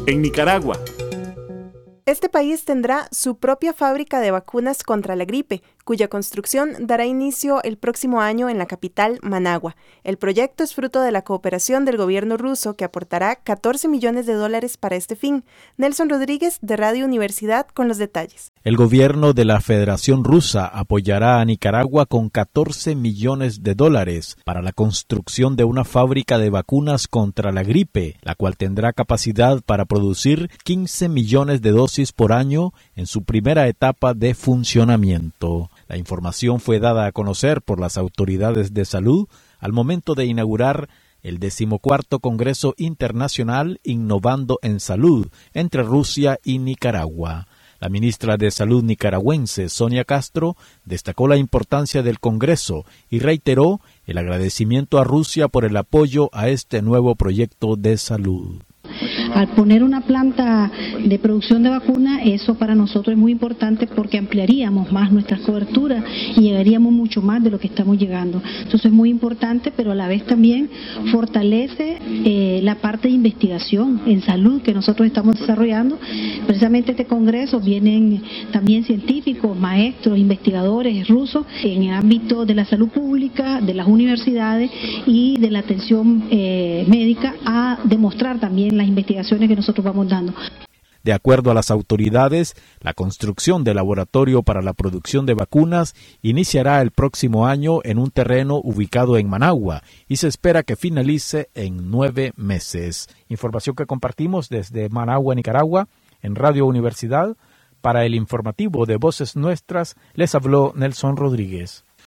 en Nicaragua. Este país tendrá su propia fábrica de vacunas contra la gripe, cuya construcción dará inicio el próximo año en la capital, Managua. El proyecto es fruto de la cooperación del gobierno ruso, que aportará $14 millones para este fin. Nelson Rodríguez, de Radio Universidad, con los detalles. El gobierno de la Federación Rusa apoyará a Nicaragua con $14 millones para la construcción de una fábrica de vacunas contra la gripe, la cual tendrá capacidad para producir 15 millones de dosis por año en su primera etapa de funcionamiento. La información fue dada a conocer por las autoridades de salud al momento de inaugurar el 14º Congreso Internacional Innovando en Salud entre Rusia y Nicaragua. La ministra de Salud nicaragüense, Sonia Castro, destacó la importancia del Congreso y reiteró el agradecimiento a Rusia por el apoyo a este nuevo proyecto de salud. Al poner una planta de producción de vacunas, eso para nosotros es muy importante porque ampliaríamos más nuestras coberturas y llegaríamos mucho más de lo que estamos llegando. Entonces es muy importante, pero a la vez también fortalece la parte de investigación en salud que nosotros estamos desarrollando. Precisamente este congreso vienen también científicos, maestros, investigadores rusos en el ámbito de la salud pública, de las universidades y de la atención médica a demostrar también las investigaciones que nosotros vamos dando. De acuerdo a las autoridades, la construcción del laboratorio para la producción de vacunas iniciará el próximo año en un terreno ubicado en Managua y se espera que finalice en 9 meses. Información que compartimos desde Managua, Nicaragua, en Radio Universidad. Para el informativo de Voces Nuestras, les habló Nelson Rodríguez.